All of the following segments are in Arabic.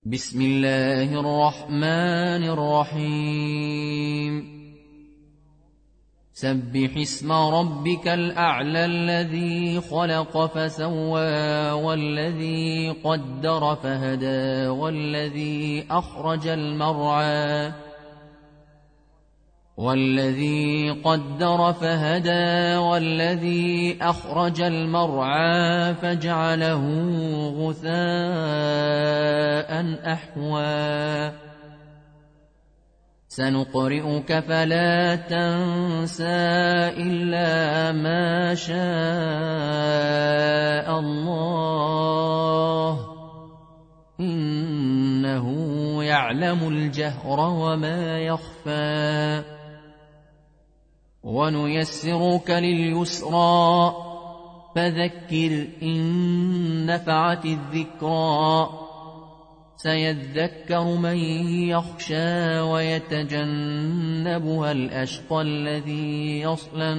بسم الله الرحمن الرحيم سبح اسم ربك الأعلى الذي خلق فسوى والذي قدر فهدى والذي أخرج المرعى فجعله غثاء أحوى سنقرئك فلا تنسى إلا ما شاء الله إنه يعلم الجهر وما يخفى ونيسرك لليسرى فذكر إن نفعت الذكرى سيذكر من يخشى ويتجنبها الأشقى الذي يصلى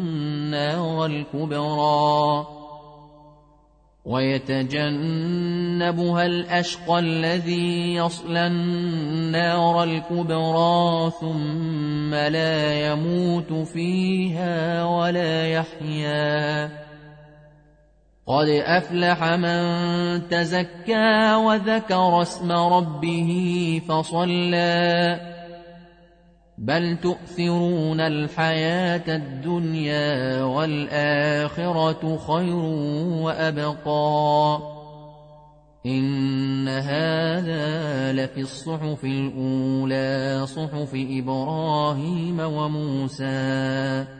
النار الكبرى ثم لا يموت فيها ولا يحيا قد أفلح من تزكى وذكر اسم ربه فصلى بل تؤثرون الحياة الدنيا والآخرة خير وأبقى إن هذا لفي الصحف الأولى صحف إبراهيم وموسى